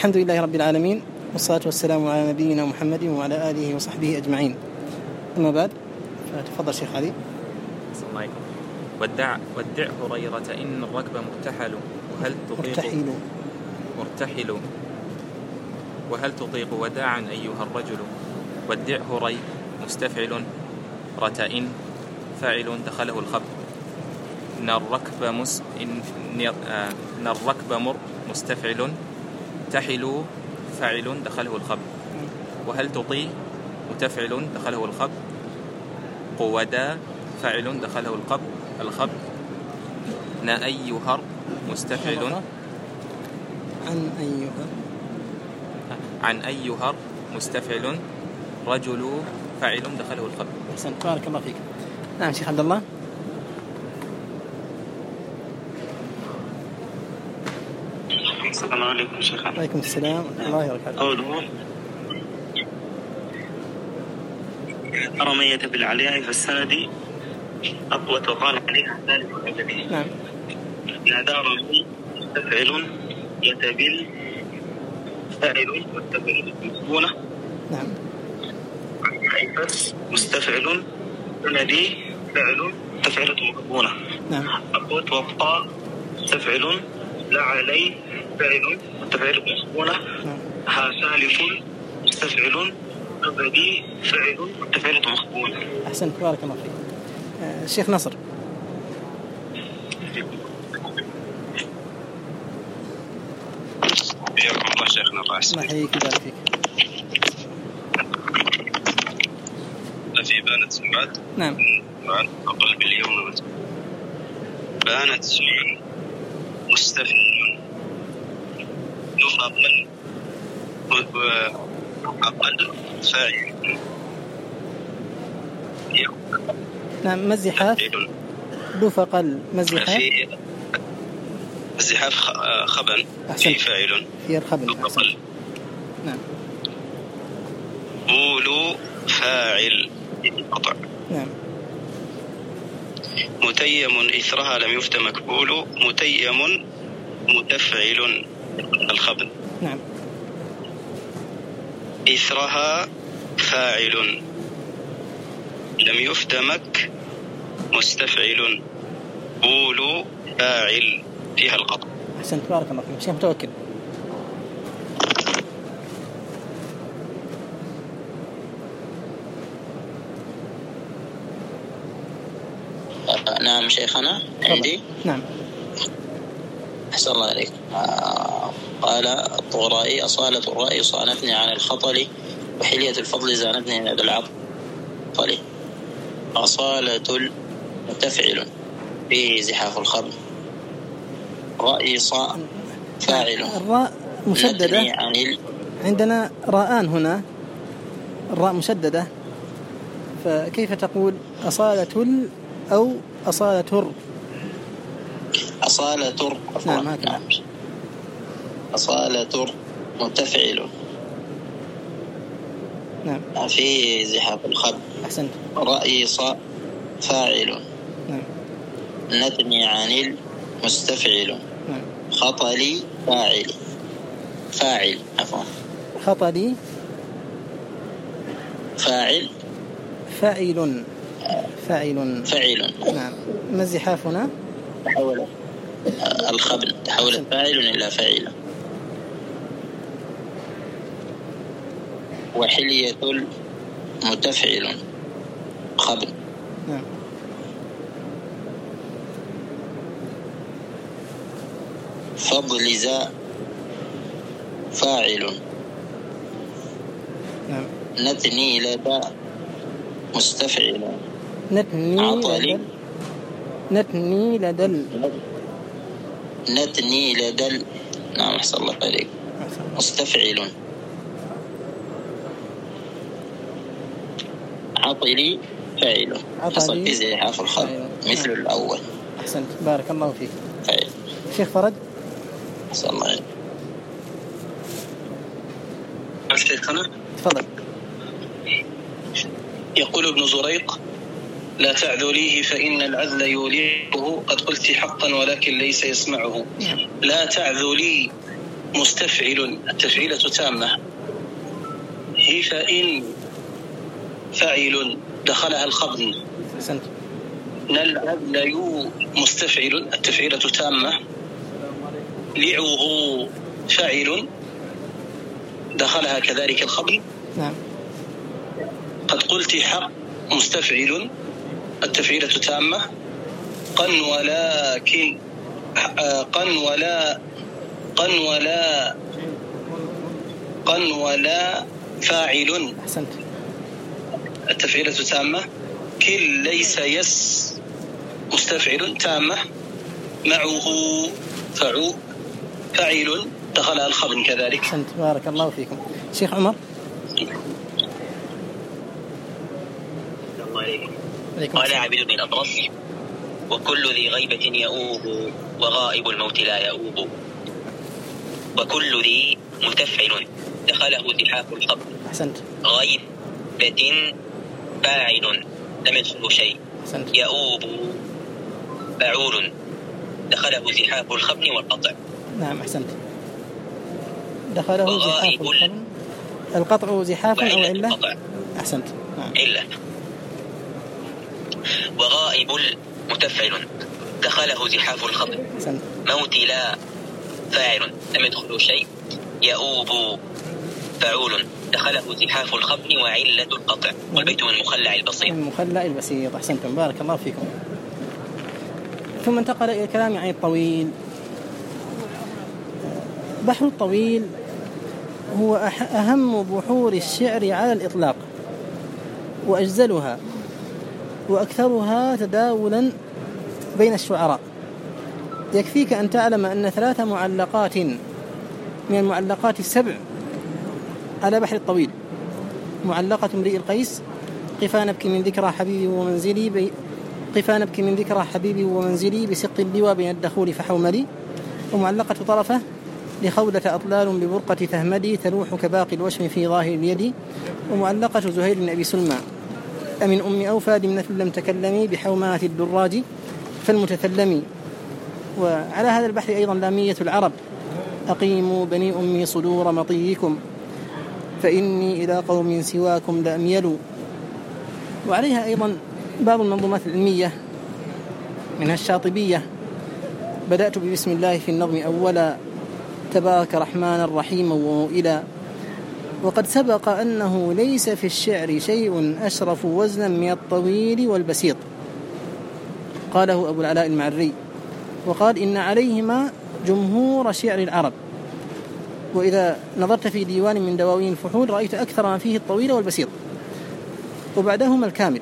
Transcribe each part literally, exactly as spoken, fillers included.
الحمد لله رب العالمين، والصلاة والسلام على نبينا محمد وعلى آله وصحبه أجمعين. أما بعد، فتفضل شيخ علي. السلام عليكم. ودع ودع هريرة إن الركب مرتحل وهل تطيق مرتحل مرتحل وهل تطيق وداعا أيها الرجل. ودع هري مستفعل رتئن فاعل دخله الخبر. إن الركب مس إن إن الركب مر مستفعل تحل فاعل دخله الخبر. وهل تطي متفعل دخله الخبر. قودا فاعل دخله الخبر الخبر. نأيهر مستفعل عن أيهر عن أيهر مستفعل رجل فاعل دخله الخبر. أحسنت، بارك الله فيك. نعم شيخ عبد الله. السلام عليكم شيخ. وعليكم السلام ورحمة الله وبركاته. قوله رمية بالعلياء في السند أقوى وقال عليها ذلك الذي. نعم. نادى رمي مستفعل يتبل فاعل والتبل مسكونة. نعم. حيفس مستفعل ندي فاعل تفعيلة مسكونة. نعم. أقوى وقطاء مستفعل لا علي فاعل تفعيلة مسكونة. نعم. ها سالف مستفعل أبدي فاعل تفعيلة مسكونة. أحسنت، بارك الله فيك. آه الشيخ نصر. حياكم الله شيخنا الله يسلمك. الله يحييك ويبارك فيك. في بانت سمعت. نعم. أقل باليوم بانت سمعت مستفعل نفقل أقل فاعل. نعم. مزحاف دفقل مزحاف مزحاف خبن في فاعل في الخبن. نعم. قولوا فاعل قطع. نعم. متيم إثرها لم يفت مكبول متيم متفعل الخبن. نعم. إثرها فاعل لم يفت مك مستفعل قولوا فاعل فيها القطع. أحسنت، بارك الله فيك. شيخ متوكل. نعم شيخنا عندي. نعم. أحسن الله عليك. آه قال الطغرائي أصالة الرأي صانتني عن الخطل وحلية الفضل زانتني عن العطل. أصالة متفعل فيه زحاف الخبر. رأي صاء فاعل. الراء مشددة. ال... عندنا راءان هنا، الراء مشددة، فكيف تقول أصالة ال أو أصالة ر؟ أصالة ر. نعم هكذا. أصالة ر متفعل. نعم. في زحاف الخبر. أحسنت. رأي صاء فاعل. نعم. نتني عن المستفعل. نعم. خطلي فاعل فاعل عفوا خطلي فاعل فاعل فاعل فاعل. نعم. ما الزحاف هنا؟ تحول الخبر تحول فاعل إلى فاعل. وحلية المتفعل خبر. نعم. فضل زاء فاعل. نعم. نتني لدى مستفعل. نتني عطلي نتني لدل نتني لدل. نعم أحسن الله عليك. مستفعل. عطلي فاعل حصل في زحاف الخبر مثل الأول. أحسنت، بارك الله فيك. فاعل. شيخ فرج. أحسن الله عليك. شيخنا تفضل. يقول ابن زريق لا تعذليه فإن العذل يوليه. قد قلت حقا ولكن ليس يسمعه. لا تعذلي مستفعل التفعيلة تامة، هي فإن فاعل دخلها الخبر. أحسنت. نلعب ليو مستفعل التفعيلة تامة، لعوه فاعل دخلها كذلك الخبر. نعم. قد قلت حق مستفعل التفعيلة تامة، قن ولكن قن ولا قن ولا قن ولا فاعل. أحسنت. التفعيلة تامة. كل ليس يس مستفعل تامة، معه فعو فاعل دخلها الخبر كذلك. أحسنت، بارك الله فيكم. شيخ عمر. قال عبد بن الأبرص: وكل ذي غيبة يؤوب، وغائب الموت لا يؤوب. وكل ذي متفعل دخله زحاف الخبر. أحسنت. غيبة فاعل لم يدخله شيء. أحسنت. يؤوب فاعول دخله زحاف الخبر والقطع. نعم أحسنت. دخله زحاف الخبر. القطع زحاف أو علة؟ أحسنت. نعم. علة. وغائب متفعل دخله زحاف الخبر. أحسنت. موت لا فاعل لم يدخله شيء. يؤوب فاعول دخله زحاف الخبر وعلة القطع. والبيت من المخلع البسيط. المخلع البسيط. أحسنتم، بارك الله فيكم. ثم انتقل إلى الكلام عن الطويل. بحر الطويل هو أهم بحور الشعر على الإطلاق، وأجزلها وأكثرها تداولا بين الشعراء. يكفيك أن تعلم أن ثلاث معلقات من المعلقات السبع على بحر الطويل: معلقة امرئ القيس، قفا نبكي من ذكرى حبيبي ومنزلي بي قفا نبكي من ذكرى حبيبي ومنزلي بسق اللواء بين الدخول فحوملي، ومعلقة طرفة لخولة أطلال ببرقة تهمدي تلوح كباقي الوشم في ظاهر اليد، ومعلقة زهير بن أبي سلمى أمن أم أوفى دمنة لم تكلمي بحومات الدراج فالمتثلمي. وعلى هذا البحر أيضا لامية العرب: أقيموا بني أمي صدور مطيكم فإني إلى قوم سواكم لأميل. وعليها أيضا بعض المنظومات العلمية منها الشاطبية: بدأت ببسم الله في النظم أولا، تبارك رحمن رحيما ومؤلا. وقد سبق أنه ليس في الشعر شيء أشرف وزنا من الطويل والبسيط، قاله أبو العلاء المعري، وقال إن عليهما جمهور شعر العرب. وإذا نظرت في ديوان من دواوين الفحول رأيت أكثر ما فيه الطويل والبسيط، وبعدهما الكامل.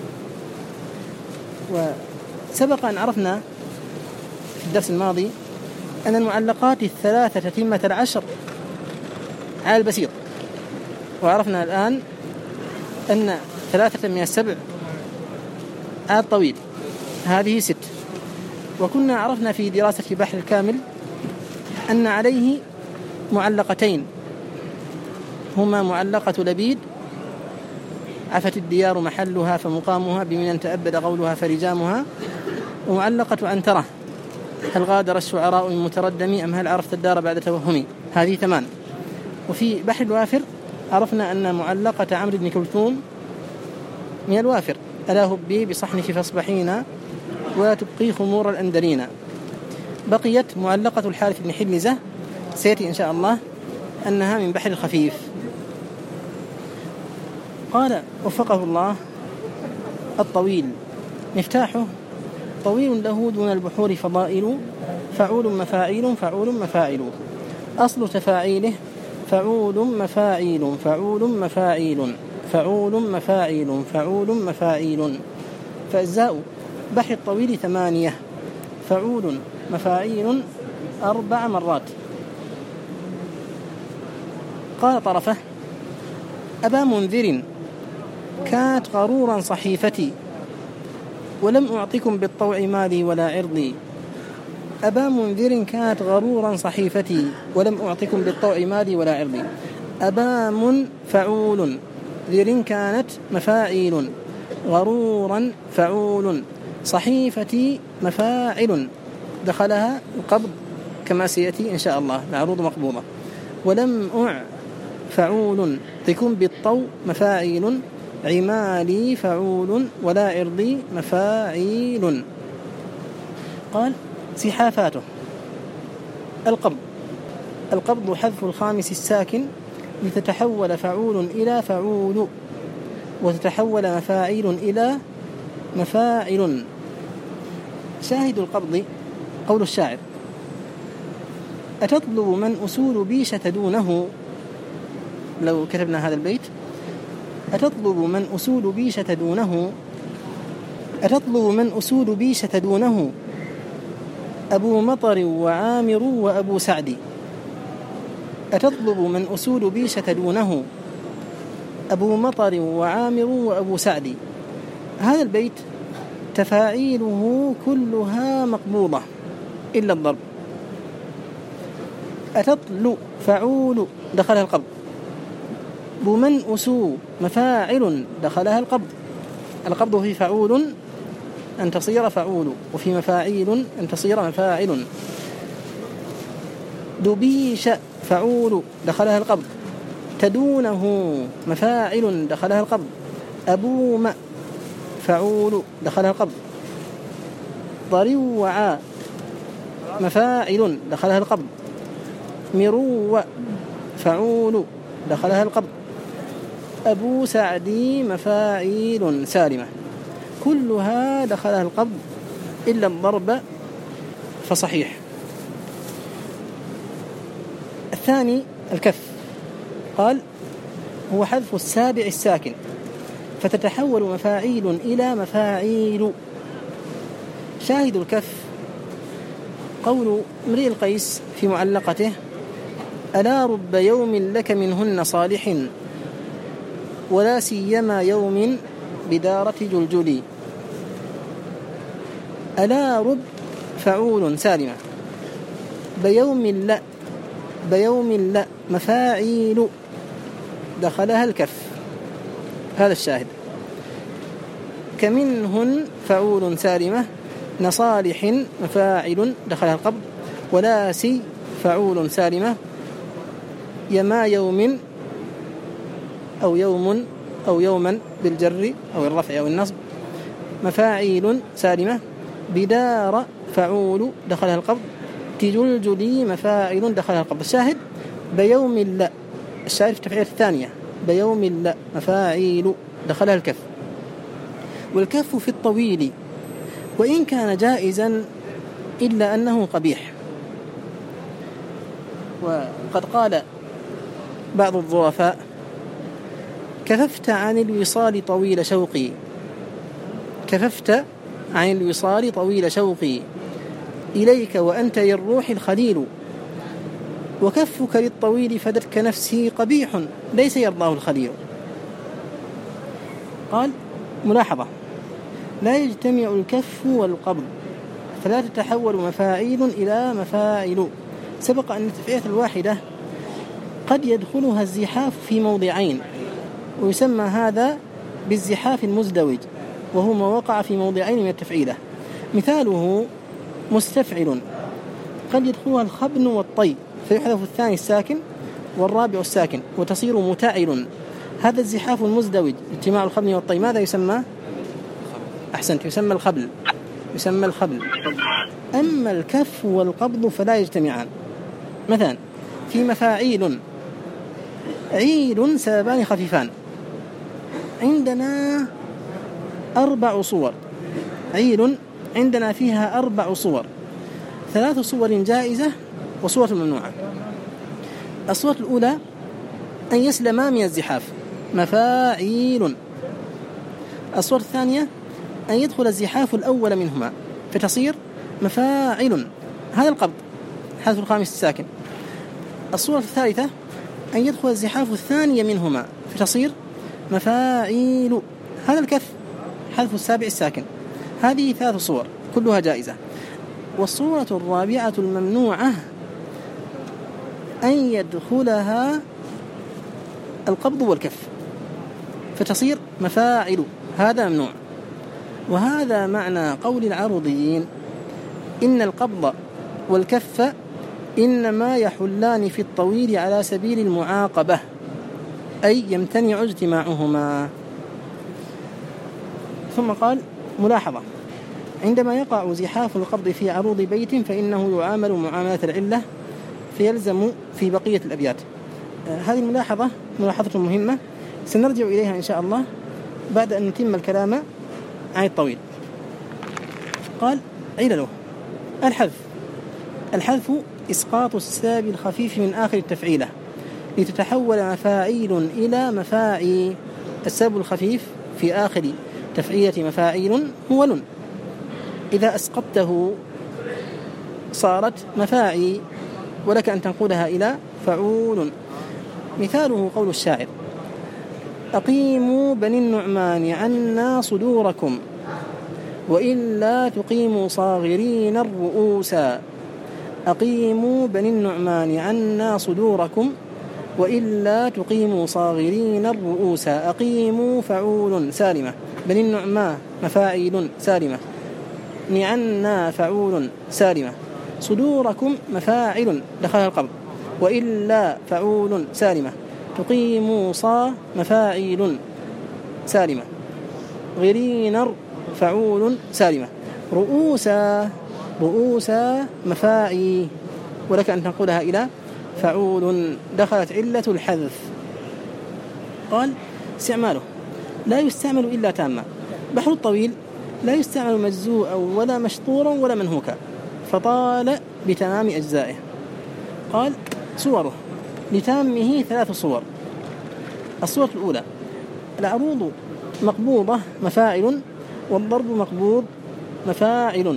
وسبق أن عرفنا في الدرس الماضي أن المعلقات الثلاثة تتمة العشر على البسيط، وعرفنا الآن أن ثلاثة من السبع على الطويل، هذه ست. وكنا عرفنا في دراسة بحر الكامل أن عليه معلقتين، هما معلقة لبيد: عفت الديار محلها فمقامها بمن تأبد قولها فرجامها، ومعلقة عنترة: هل غادر الشعراء من متردم أم هل عرفت الدار بعد توهمي، هذه ثمان. وفي بحر الوافر عرفنا أن معلقة عمرو بن كلثوم من الوافر: ألا هبي بصحنك فاصبحينا ولا تبقي خمور الأندرين. بقيت معلقة الحارث بن حلزة، سيأتي إن شاء الله أنها من بحر الخفيف. قال وفقه الله: الطويل مفتاحه طويل له دون البحور فضائل، فعول مفاعيل فعول مفاعل، أصل تفاعيله فعول مفاعيل فعول مفاعيل فعول مفاعيل فعول مفاعيل. فأجزاء بحر الطويل ثمانية: فعول مفاعيل أربع مرات. قال طرفة: أبا منذر كانت غرورا صحيفتي، ولم أعطكم بالطوع مالي ولا عرضي. أبا منذر كانت غرورا صحيفتي، ولم أعطكم بالطوع مالي ولا عرضي. أبام فعول، ذر كانت مفاعيل، غرورا فعول، صحيفتي مفاعل، دخلها القبض كما سيأتي إن شاء الله العروض مقبوضة. ولم أع فعول تكون بالطو مفاعيل عمالي فعول ولا عرضي مفاعيل. قال زحافاته القبض القبض حذف الخامس الساكن لتتحول فعول إلى فعول وتتحول مفاعيل إلى مفاعل. شاهد القبض قول الشاعر أتطلب من أصول بيشة دونه. لو كتبنا هذا البيت أتطلب من أصول بيشة دونه أتطلب من أصول بيشة دونه أبو مطر وعامر وأبو سعد. أتطلب من أصول بيشة دونه أبو مطر وعامر وأبو سعد. هذا البيت تفاعيله كلها مقبوضة إلا الضرب. أتطل فعول دخلها القبض. بمن أسو مفاعل دخلها القبض. القبض في فعول أن تصير فعول وفي مفاعيل أن تصير مفاعل. دبيش فعول دخلها القبض. تدونه مفاعل دخلها القبض. أبوم فعول دخلها القبض. ضروع مفاعل دخلها القبض. مرو فعول دخلها القبض. أبو سعدي مفاعيل سالمة كلها دخلها القبض إلا الضرب فصحيح. الثاني الكف. قال هو حذف السابع الساكن فتتحول مفاعيل إلى مفاعيل. شاهد الكف قول امرئ القيس في معلقته ألا رب يوم لك منهن صالح ولا سيما يوم بدارة جلجلي. ألا رب فعول سالمة بيوم لا بيوم لا مفاعيل دخلها الكف. هذا الشاهد. كمنهن فعول سالمة نصالح مفاعل دخلها القبض. ولا سي فعول سالمة يما يوم أو يوم أو يوما بالجر أو الرفع أو النصب مفاعيل سالمة. بدار فعول دخلها القبض. تجلجلي مفاعل دخلها القبض. الشاهد بيوم لا. الشاهد في التفعيلة الثانية بيوم لا مفاعيل دخلها الكف. والكف في الطويل وإن كان جائزا إلا أنه قبيح. وقد قال بعض الظرفاء كففت عن الوصال طويل شوقي. كففت عن الوصال طويل شوقي إليك وأنت للروح الخليل. وكفك للطويل فدتك نفسي قبيح ليس يرضاه الخليل. قال ملاحظة لا يجتمع الكف والقبض فلا تتحول مفاعيل إلى مفاعل. سبق أن التفعيلة الواحدة قد يدخلها الزحاف في موضعين ويسمى هذا بالزحاف المزدوج وهو ما وقع في موضعين من التفعيلة. مثاله مستفعل قد يدخلها الخبن والطي فيحذف الثاني الساكن والرابع الساكن وتصير متعل. هذا الزحاف المزدوج اجتماع الخبن والطي ماذا يسمى؟ أحسنت يسمى الخبل يسمى الخبل. أما الكف والقبض فلا يجتمعان. مثلا في مفاعيل عيل سببان خفيفان عندنا أربع صور. عيل عندنا فيها أربع صور ثلاث صور جائزة وصورة ممنوعة. الصورة الأولى أن يسلما من الزحاف مفاعيل. الصورة الثانية أن يدخل الزحاف الأول منهما فتصير مفاعل. هذا القبض حذف الخامس الساكن. الصورة الثالثة أن يدخل الزحاف الثانية منهما فتصير مفاعيل. هذا الكف حذف السابع الساكن. هذه ثلاث صور كلها جائزة. والصورة الرابعة الممنوعة أن يدخلها القبض والكف فتصير مفاعل. هذا ممنوع. وهذا معنى قول العروضيين إن القبض والكف إنما يحلان في الطويل على سبيل المعاقبة، أي يمتنع اجتماعهما. ثم قال: ملاحظة: عندما يقع زحاف القبض في عروض بيت فإنه يعامل معاملة العلة فيلزم في بقية الأبيات. آه هذه الملاحظة ملاحظة مهمة سنرجع إليها إن شاء الله بعد أن نتم الكلام عن الطويل. قال: علله: الحذف. الحذف إسقاط الساب الخفيف من آخر التفعيلة لتتحول مفاعيل إلى مفاعي. الساب الخفيف في آخر تفعيلة مفاعيل هو لن، إذا أسقطته صارت مفاعي، ولك أن تنقلها إلى فعول. مثاله قول الشاعر: أقيموا بني النعمان عنا صدوركم وإلا تقيموا صاغرين الرؤوسا. أقيموا بني النعمان عنا صدوركم وإلا تقيموا صاغرين الرؤوسا. أقيموا فعول سالمة، بني النعمان مفاعيل سالمة، نعنا فعول سالمة، صدوركم مفاعل دخلها القبض، وإلا فعول سالمة، تقيموا صا مفاعيل سالمة، غرينر فعول سالمة، رؤوسا رؤوسا مفاعي، ولك أن تنقلها إلى فعول دخلت علة الحذف. قال: استعماله: لا يستعمل إلا تاما. بحر الطويل لا يستعمل مجزوءا ولا مشطورا ولا منهوكا، فطال بتمام أجزائه. قال: صوره: لتامه ثلاث صور. الصورة الأولى: العروض مقبوضة مفاعل، والضرب مقبوض مفاعل.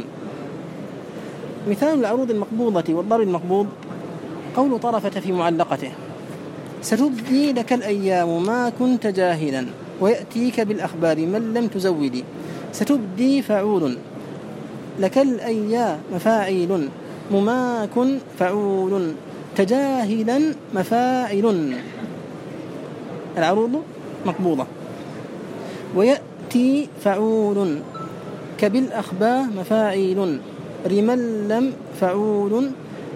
مثال العروض المقبوضة والضرب المقبوض قول طرفة في معلقته: ستبدي لك الأيام ما كنت جاهلا ويأتيك بالأخبار من لم تزودي. ستبدي فعول، لك الأيام مفاعيل، مماكن فعول، تجاهلا مفاعل. العروض مقبوضة. ويأتي فعول، كبالأخبار مفاعيل، رملم فعول،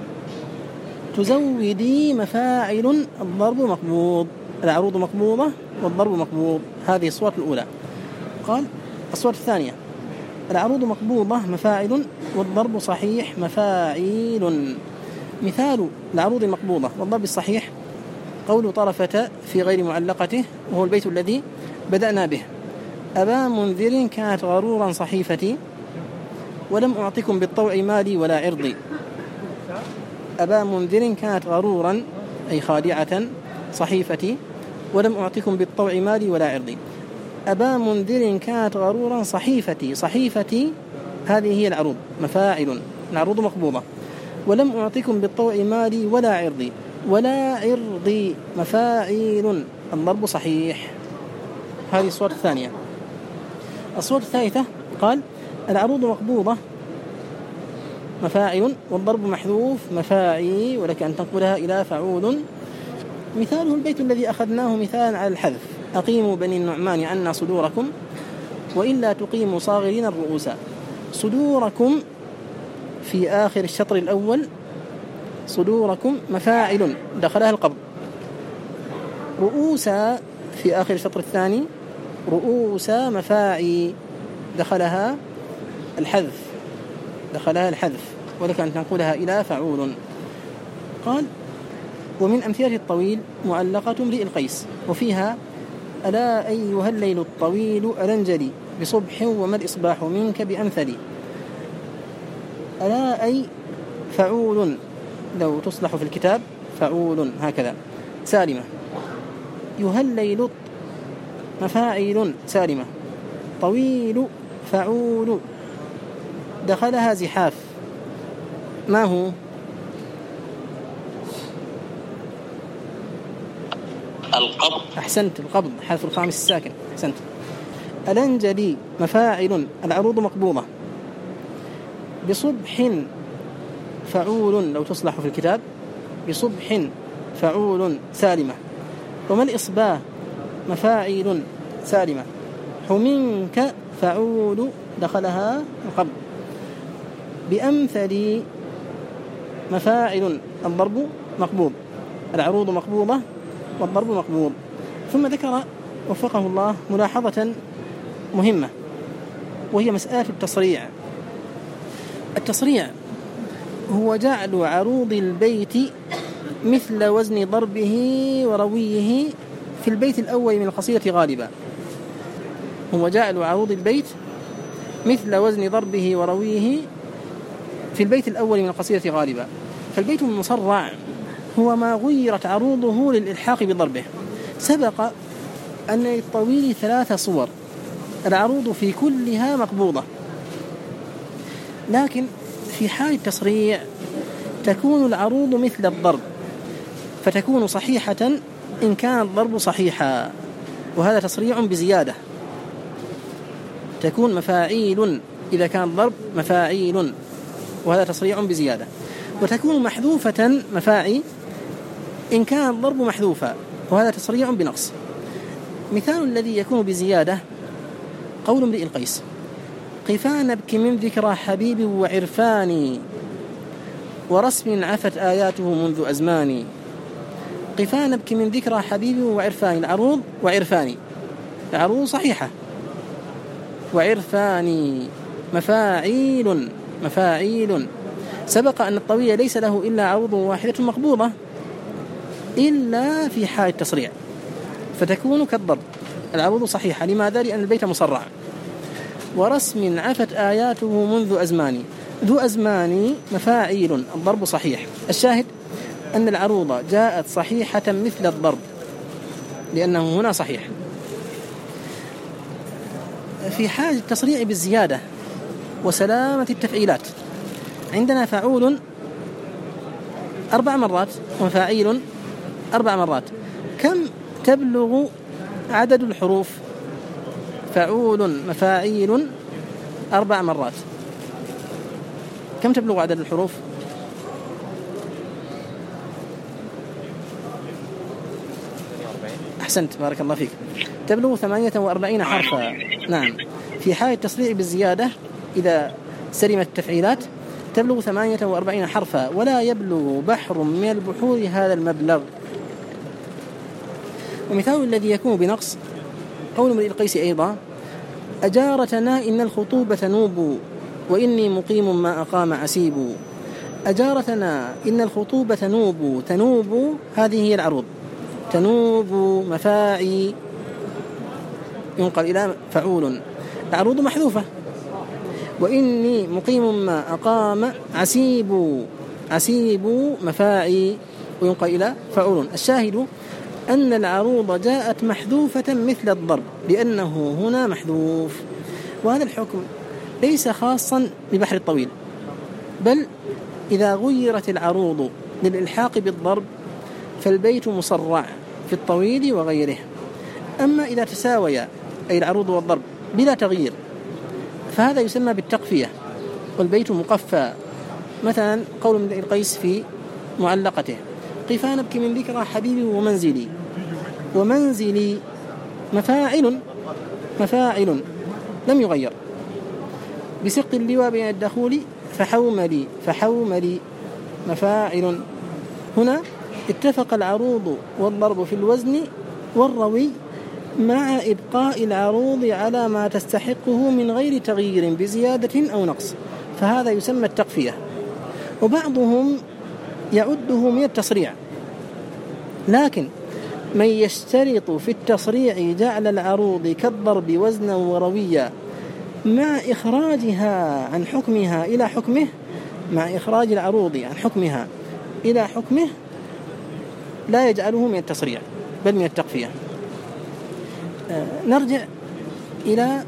تزودي مفاعل. الضرب مقبوض. العروض مقبوضة والضرب مقبوض. هذه الصورة الأولى. قال: الصورة الثانية: العروض مقبوضة مفاعل، والضرب صحيح مفاعيل. مثال العروض المقبوضة والضرب الصحيح قول طرفة في غير معلقته، وهو البيت الذي بدأنا به: أبا منذر كانت غرورا صحيفتي ولم أعطكم بالطوع مالي ولا عرضي. أبا منذر كانت غرورا أي خادعة صحيفتي ولم أعطكم بالطوع مالي ولا عرضي. أبا منذر كانت غرورا صحيفتي. صحيفتي هذه هي العروض مفاعل، العروض مقبوضة. ولم أعطكم بالطوع مالي ولا عرضي، ولا عرضي مفاعيل. الضرب صحيح. هذه الصورة الثانية. الصورة الثالثة قال: العروض مقبوضة مفاعل، والضرب محذوف مفاعي، ولك أن تنقلها إلى فعول. مثاله البيت الذي أخذناه مثالا على الحذف: أقيموا بني النعمان عنا صدوركم وإلا تقيموا صاغرين الرؤوس. صدوركم في آخر الشطر الأول، صدوركم مفاعل دخلها القبض. رؤوسا في آخر الشطر الثاني، رؤوسا مفاعي دخلها الحذف دخلها الحذف ولك أن تنقلها إلى فعول. قال: ومن أمثلة الطويل معلقة امرئ القيس، وفيها: ألا أيها الليل الطويل أرنجلي بصبح وما الإصباح منك بأمثلي. ألا أي فعول، لو تصلح في الكتاب فعول هكذا سالمة. يهليل مفاعيل سالمة. طويل فعول دخلها زحاف. ما هو؟ القبض. أحسنت، القبض، حرف الخامس الساكن. أحسنت. ألنجلي مفاعل، العروض مقبوضة. بصبح فعول، لو تصلح في الكتاب بصبح فعول سالمة. وما الإصباح مفاعيل سالمة. حمنك فعول دخلها القبض. بأمثل مفاعل، الضرب مقبوض، العروض مقبوضة والضرب مقبوض. ثم ذكر وفقه الله ملاحظة مهمة، وهي مسألة التصريع. التصريع هو جعل عروض البيت مثل وزن ضربه ورويه في البيت الأول من القصيدة غالبا. هو جعل عروض البيت مثل وزن ضربه ورويه في البيت الأول من القصيدة غالبا. فالبيت المصرع هو ما غيرت عروضه للإلحاق بضربه. سبق أن للطويل ثلاث صور، العروض في كلها مقبوضة، لكن في حال التصريع تكون العروض مثل الضرب، فتكون صحيحة إن كان الضرب صحيحا، وهذا تصريع بزيادة. تكون مفاعيل إذا كان الضرب مفاعيل، وهذا تصريع بزيادة. وتكون محذوفة مفاعي إن كان الضرب محذوفا، وهذا تصريع بنقص. مثال الذي يكون بزيادة قول امرئ القيس: قفا نبكي من ذكرى حبيب وعرفاني ورسم عفت آياته منذ أزماني. قفا نبكي من ذكرى حبيب وعرفاني، العروض وعرفاني، العروض صحيحة، وعرفاني مفاعيل مفاعيل. سبق أن الطويل ليس له إلا عروض واحدة مقبوضة إلا في حال التصريع، فتكون كالضرب، العروض صحيحة. لماذا؟ لأن البيت مصرع. ورسم عفت آياته منذ أزماني، ذو أزماني مفاعيل، الضرب صحيح. الشاهد أن العروض جاءت صحيحة مثل الضرب، لأنه هنا صحيح. في حال التصريع بالزيادة وسلامة التفعيلات عندنا فعول أربع مرات ومفاعيل أربع مرات. كم تبلغ عدد الحروف؟ فعول مفاعيل أربع مرات، كم تبلغ عدد الحروف؟ أحسنت، بارك الله فيك، تبلغ ثمانية وأربعين حرفا. نعم، في حال التصريع بالزيادة إذا سلمت التفعيلات تبلغ ثمانية وأربعين حرفا، ولا يبلغ بحر من البحور هذا المبلغ. ومثال الذي يكون بنقص قول امرئ القيس أيضا: أجارتنا إن الخطوبة تنوب وإني مقيم ما أقام عسيب. أجارتنا إن الخطوبة تنوب، تنوب هذه هي العروض، تنوب مفاعي ينقل إلى فعول، العروض محذوفة. وإني مقيم ما أقام عسيب، عسيب مفاعي وينقل إلى فعول. الشاهد أن العروض جاءت محذوفة مثل الضرب لأنه هنا محذوف. وهذا الحكم ليس خاصا ببحر الطويل، بل إذا غيرت العروض للإلحاق بالضرب فالبيت مصرع في الطويل وغيره. أما إذا تساويا أي العروض والضرب بلا تغيير فهذا يسمى بالتقفية، والبيت مقفى. مثلا قول امرئ القيس في معلقته: قفا نبكي من ذكرى حبيبي ومنزلي. ومنزلي مفاعل مفاعل لم يغير. بسق اللواء بين الدخول فحوملي، فحوملي مفاعل. هنا اتفق العروض والضرب في الوزن والروي مع إبقاء العروض على ما تستحقه من غير تغيير بزيادة أو نقص، فهذا يسمى التقفية. وبعضهم يعده من التصريع، لكن من يشترط في التصريع جعل العروض كالضرب وزنا ورويا مع إخراجها عن حكمها إلى حكمه، مع إخراج العروض عن حكمها إلى حكمه لا يجعله من التصريع بل من التقفية. آه نرجع إلى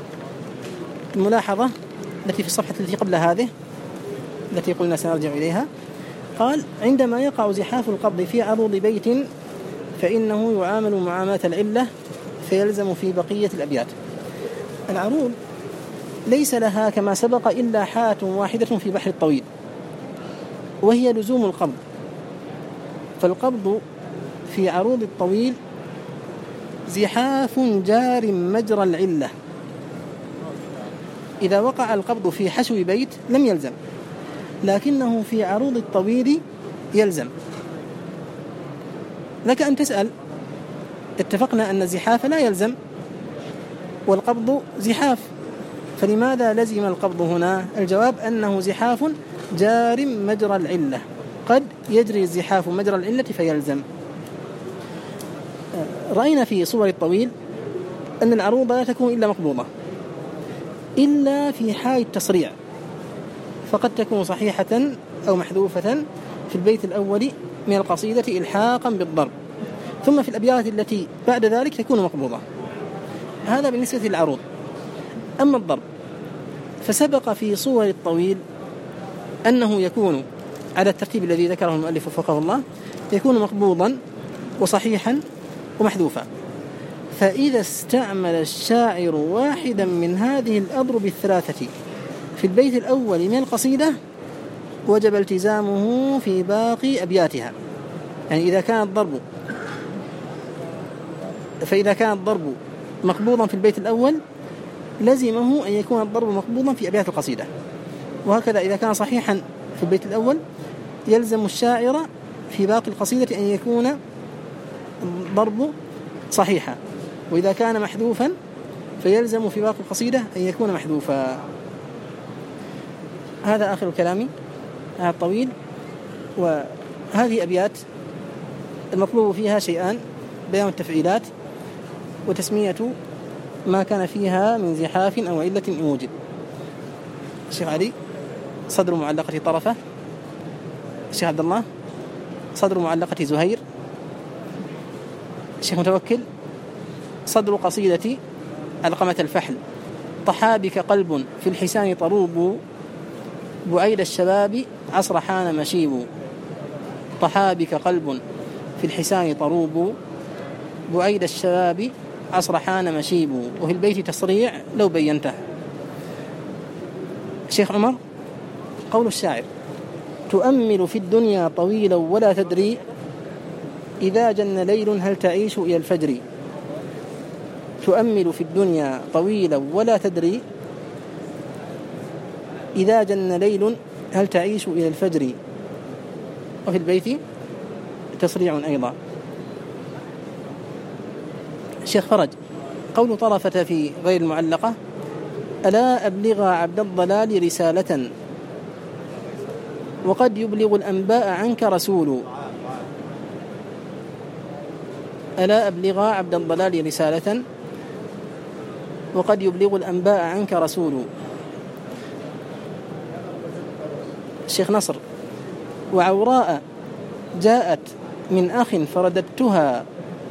الملاحظة التي في الصفحة التي قبل هذه التي قلنا سنرجع إليها. قال: عندما يقع زحاف القبض في عروض بيت فإنه يعامل معاملة العلة فيلزم في بقية الأبيات. العروض ليس لها كما سبق إلا حالة واحدة في بحر الطويل، وهي لزوم القبض. فالقبض في عروض الطويل زحاف جار مجرى العلة. إذا وقع القبض في حشو بيت لم يلزم، لكنه في عروض الطويل يلزم. لك أن تسأل: اتفقنا أن الزحاف لا يلزم والقبض زحاف، فلماذا لزم القبض هنا؟ الجواب أنه زحاف جار مجرى العلة، قد يجري الزحاف مجرى العلة فيلزم. رأينا في صور الطويل أن العروض لا تكون إلا مقبوضة إلا في حال التصريع، فقد تكون صحيحة أو محذوفة في البيت الأول من القصيدة إلحاقا بالضرب، ثم في الأبيات التي بعد ذلك تكون مقبوضة. هذا بالنسبة للعروض. أما الضرب فسبق في صور الطويل أنه يكون على الترتيب الذي ذكره المؤلف وفقه الله، يكون مقبوضا وصحيحا ومحذوفا. فإذا استعمل الشاعر واحدا من هذه الأضرب الثلاثة في البيت الأول من القصيدة وجب التزامه في باقي أبياتها. يعني إذا كان الضرب فإذا كان الضرب مقبوضا في البيت الأول لزمه أن يكون الضرب مقبوضا في أبيات القصيدة، وهكذا إذا كان صحيحا في البيت الأول يلزم الشاعر في باقي القصيدة أن يكون الضرب صحيحا، وإذا كان محذوفا فيلزم في باقي القصيدة أن يكون محذوفا. هذا آخر كلامي هذا الطويل. وهذه أبيات المطلوب فيها شيئان: بيان التفعيلات وتسمية ما كان فيها من زحاف أو علة إن وجد. الشيخ علي: صدر معلقة طرفة. الشيخ عبد الله: صدر معلقة زهير. الشيخ متوكل: صدر قصيدة علقمة الفحل. طحا بك قلب في الحسان طروب، بعيد الشباب عصر حان مشيب. طحا بك قلب في الحسان طروب، بعيد الشباب عصر حان مشيب. وفي البيت تصريع لو بينته. الشيخ عمر: قول الشاعر: تؤمل في الدنيا طويلا ولا تدري، إذا جن ليل هل تعيش إلى الفجر. تؤمل في الدنيا طويلا ولا تدري، إذا جن ليل هل تعيش إلى الفجر. وفي البيت تصريع أيضا. الشيخ فرج: قول طرفة في غير المعلقة: ألا أبلغ عبد الضلال رسالة، وقد يبلغ الأنباء عنك رسول. ألا أبلغ عبد الضلال رسالة، وقد يبلغ الأنباء عنك رسول. الشيخ نصر: وعوراء جاءت من أخ فرددتها،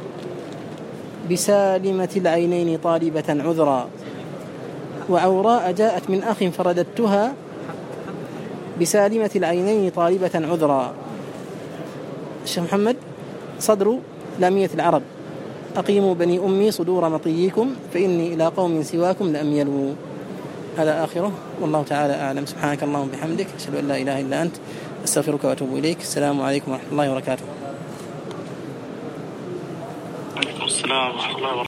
بسالمة العينين طالبة عذرا. وعوراء جاءت من أخ فرددتها، بسالمة العينين طالبة عذرا. الشيخ محمد: صدر لامية العرب. أقيموا بني أمي صدور مطيكم، فإني إلى قوم سواكم لأميل. هذا آخره، والله تعالى أعلم. سبحانك اللهم وبحمدك، أشهد أن لا إله إلا أنت، أستغفرك وأتوب إليك. السلام عليكم ورحمة الله وبركاته. وعليكم السلام ورحمة الله وبركاته.